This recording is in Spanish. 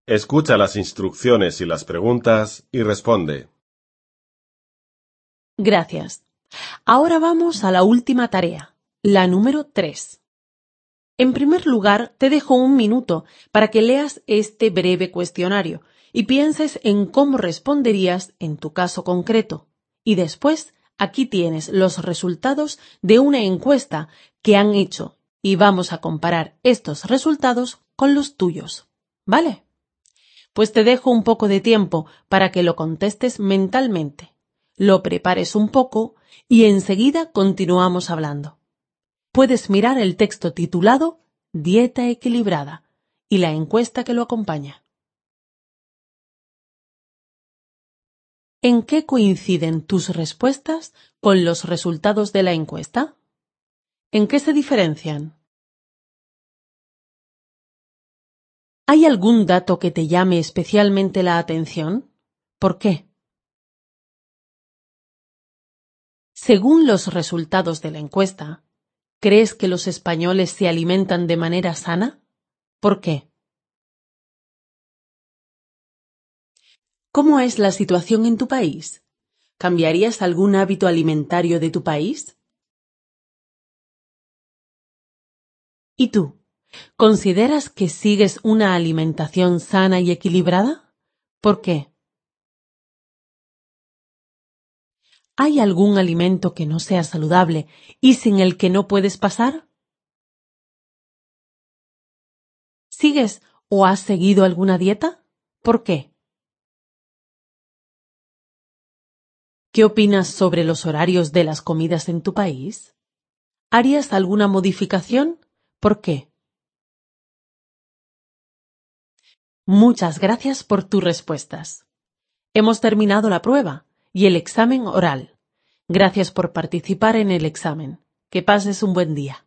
Escucha las instrucciones y las preguntas y responde. Gracias. Ahora vamos a la última tarea, la número 3. En primer lugar, te dejo un minuto para que leas este breve cuestionario y pienses en cómo responderías en tu caso concreto. Y después, aquí tienes los resultados de una encuesta que han hecho y vamos a comparar estos resultados con los tuyos. ¿Vale? Pues te dejo un poco de tiempo para que lo contestes mentalmente, lo prepares un poco y enseguida continuamos hablando. Puedes mirar el texto titulado Dieta equilibrada y la encuesta que lo acompaña. ¿En qué coinciden tus respuestas con los resultados de la encuesta? ¿En qué se diferencian? ¿Hay algún dato que te llame especialmente la atención? ¿Por qué? Según los resultados de la encuesta, ¿crees que los españoles se alimentan de manera sana? ¿Por qué? ¿Cómo es la situación en tu país? ¿Cambiarías algún hábito alimentario de tu país? ¿Y tú? ¿Consideras que sigues una alimentación sana y equilibrada? ¿Por qué? ¿Hay algún alimento que no sea saludable y sin el que no puedes pasar? ¿Sigues o has seguido alguna dieta? ¿Por qué? ¿Qué opinas sobre los horarios de las comidas en tu país? ¿Harías alguna modificación? ¿Por qué? Muchas gracias por tus respuestas. Hemos terminado la prueba y el examen oral. Gracias por participar en el examen. Que pases un buen día.